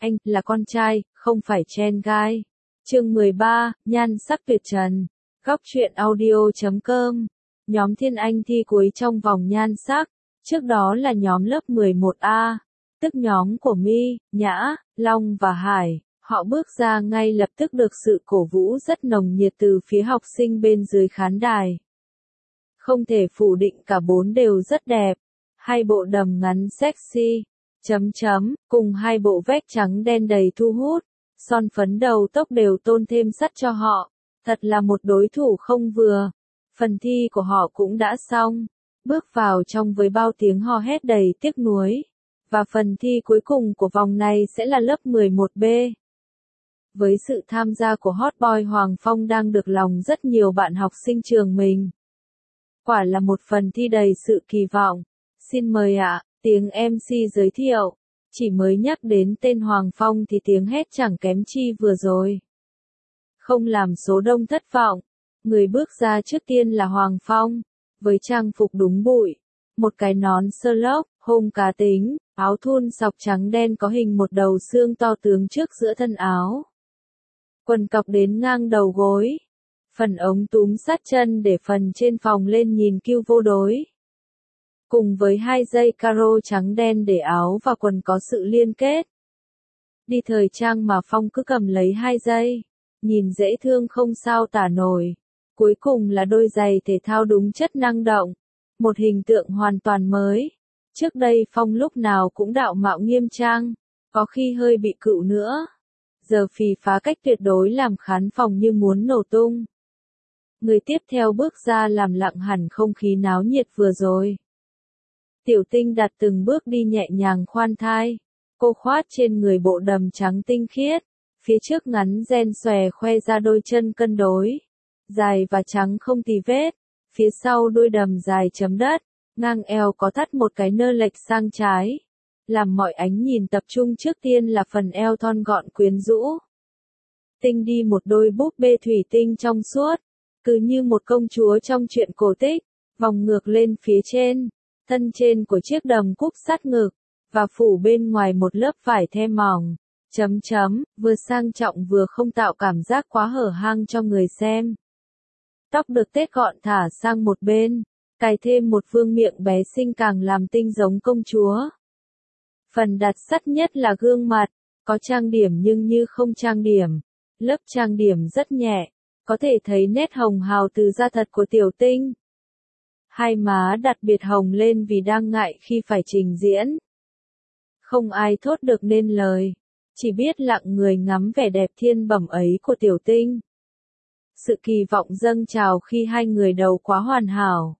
anh là con trai, không phải Chen Gai. Chương 13, nhan sắc tuyệt trần. Góc truyện audio.com. Nhóm Thiên Anh thi cuối trong vòng nhan sắc. Trước đó là nhóm lớp 11A, tức nhóm của My, Nhã, Long và Hải. Họ bước ra ngay lập tức được sự cổ vũ rất nồng nhiệt từ phía học sinh bên dưới khán đài. Không thể phủ định cả bốn đều rất đẹp. Hai bộ đầm ngắn sexy, cùng hai bộ vest trắng đen đầy thu hút, son phấn đầu tóc đều tôn thêm sắt cho họ. Thật là một đối thủ không vừa. Phần thi của họ cũng đã xong. Bước vào trong với bao tiếng hò hét đầy tiếc nuối. Và phần thi cuối cùng của vòng này sẽ là lớp 11B. Với sự tham gia của hot boy Hoàng Phong đang được lòng rất nhiều bạn học sinh trường mình. Quả là một phần thi đầy sự kỳ vọng. Xin mời ạ, tiếng MC giới thiệu. Chỉ mới nhắc đến tên Hoàng Phong thì tiếng hét chẳng kém chi vừa rồi. Không làm số đông thất vọng. Người bước ra trước tiên là Hoàng Phong. Với trang phục đúng bụi. Một cái nón sơ lốc, hông cá tính, áo thun sọc trắng đen có hình một đầu xương to tướng trước giữa thân áo. Quần cọc đến ngang đầu gối. Phần ống túm sát chân để phần trên phồng lên nhìn cute vô đối. Cùng với hai dây caro trắng đen để áo và quần có sự liên kết. Đi thời trang mà Phong cứ cầm lấy hai dây. Nhìn dễ thương không sao tả nổi. Cuối cùng là đôi giày thể thao đúng chất năng động. Một hình tượng hoàn toàn mới. Trước đây Phong lúc nào cũng đạo mạo nghiêm trang. Có khi hơi bị cựu nữa. Giờ phì phá cách tuyệt đối làm khán phòng như muốn nổ tung. Người tiếp theo bước ra làm lặng hẳn không khí náo nhiệt vừa rồi. Tiểu Tinh đặt từng bước đi nhẹ nhàng khoan thai. Cô khoác trên người bộ đầm trắng tinh khiết. Phía trước ngắn ren xòe khoe ra đôi chân cân đối. Dài và trắng không tì vết. Phía sau đôi đầm dài chấm đất. Ngang eo có thắt một cái nơ lệch sang trái. Làm mọi ánh nhìn tập trung trước tiên là phần eo thon gọn quyến rũ. Tinh đi một đôi búp bê thủy tinh trong suốt. Cứ như một công chúa trong truyện cổ tích. Vòng ngược lên phía trên. Thân trên của chiếc đầm cúp sát ngực. Và phủ bên ngoài một lớp vải the mỏng. Vừa sang trọng vừa không tạo cảm giác quá hở hang cho người xem. Tóc được tết gọn thả sang một bên. Cài thêm một vương miệng bé xinh càng làm Tinh giống công chúa. Phần đặc sắc nhất là gương mặt. Có trang điểm nhưng như không trang điểm. Lớp trang điểm rất nhẹ. Có thể thấy nét hồng hào từ da thật của Tiểu Tinh. Hai má đặc biệt hồng lên vì đang ngại khi phải trình diễn. Không ai thốt được nên lời. Chỉ biết lặng người ngắm vẻ đẹp thiên bẩm ấy của Tiểu Tinh. Sự kỳ vọng dâng trào khi hai người đầu quá hoàn hảo.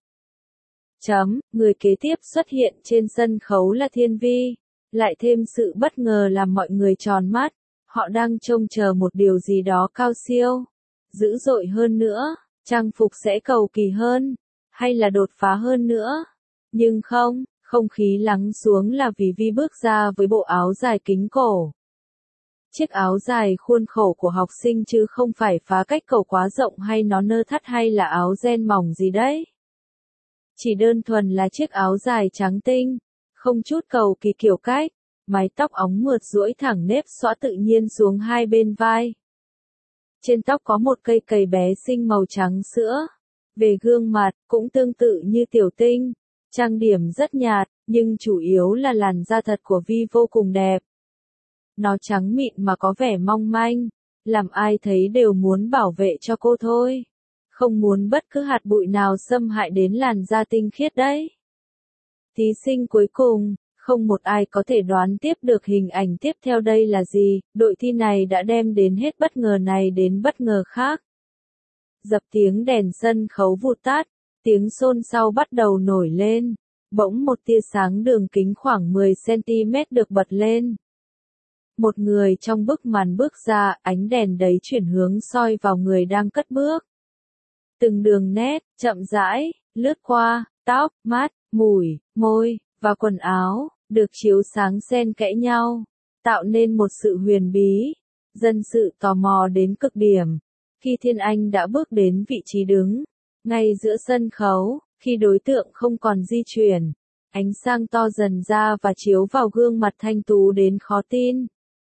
Người kế tiếp xuất hiện trên sân khấu là Thiên Vi. Lại thêm sự bất ngờ làm mọi người tròn mắt. Họ đang trông chờ một điều gì đó cao siêu. Dữ dội hơn nữa. Trang phục sẽ cầu kỳ hơn. Hay là đột phá hơn nữa. Nhưng không, không khí lắng xuống là vì Vi bước ra với bộ áo dài kính cổ. Chiếc áo dài khuôn khổ của học sinh chứ không phải phá cách cầu quá rộng hay nó nơ thắt hay là áo ren mỏng gì đấy. Chỉ đơn thuần là chiếc áo dài trắng tinh, không chút cầu kỳ kiểu cách, mái tóc óng mượt duỗi thẳng nếp xõa tự nhiên xuống hai bên vai. Trên tóc có một cây cầy bé xinh màu trắng sữa. Về gương mặt, cũng tương tự như Tiểu Tinh, trang điểm rất nhạt, nhưng chủ yếu là làn da thật của Vi vô cùng đẹp. Nó trắng mịn mà có vẻ mong manh, làm ai thấy đều muốn bảo vệ cho cô thôi. Không muốn bất cứ hạt bụi nào xâm hại đến làn da tinh khiết đấy. Thí sinh cuối cùng, không một ai có thể đoán tiếp được hình ảnh tiếp theo đây là gì, đội thi này đã đem đến hết bất ngờ này đến bất ngờ khác. Dập tiếng đèn sân khấu vụt tắt, tiếng xôn xao bắt đầu nổi lên, bỗng một tia sáng đường kính khoảng 10 cm được bật lên. Một người trong bức màn bước ra, ánh đèn đấy chuyển hướng soi vào người đang cất bước. Từng đường nét, chậm rãi, lướt qua, tóc, mắt, mũi, môi, và quần áo, được chiếu sáng xen kẽ nhau, tạo nên một sự huyền bí, dân sự tò mò đến cực điểm. Khi Thiên Anh đã bước đến vị trí đứng, ngay giữa sân khấu, khi đối tượng không còn di chuyển, ánh sáng to dần ra và chiếu vào gương mặt thanh tú đến khó tin.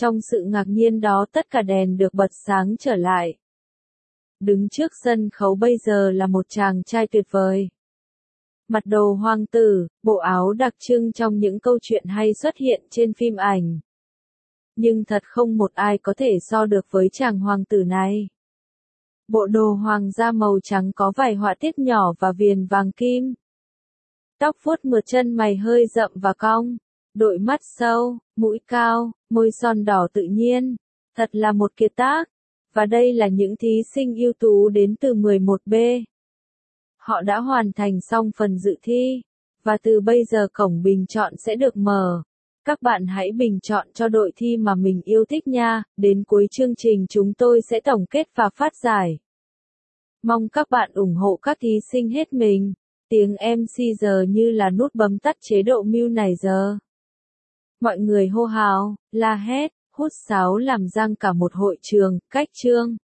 Trong sự ngạc nhiên đó tất cả đèn được bật sáng trở lại. Đứng trước sân khấu bây giờ là một chàng trai tuyệt vời. Mặc đồ hoàng tử, bộ áo đặc trưng trong những câu chuyện hay xuất hiện trên phim ảnh. Nhưng thật không một ai có thể so được với chàng hoàng tử này. Bộ đồ hoàng gia màu trắng có vài họa tiết nhỏ và viền vàng kim. Tóc vuốt mượt, chân mày hơi rậm và cong, đội mắt sâu, mũi cao, môi son đỏ tự nhiên. Thật là một kiệt tác. Và đây là những thí sinh ưu tú đến từ 11B. Họ đã hoàn thành xong phần dự thi. Và từ bây giờ cổng bình chọn sẽ được mở. Các bạn hãy bình chọn cho đội thi mà mình yêu thích nha. Đến cuối chương trình chúng tôi sẽ tổng kết và phát giải. Mong các bạn ủng hộ các thí sinh hết mình. Tiếng MC giờ như là nút bấm tắt chế độ mute này giờ. Mọi người hô hào, la hét, hút sáo làm răng cả một hội trường, cách chương.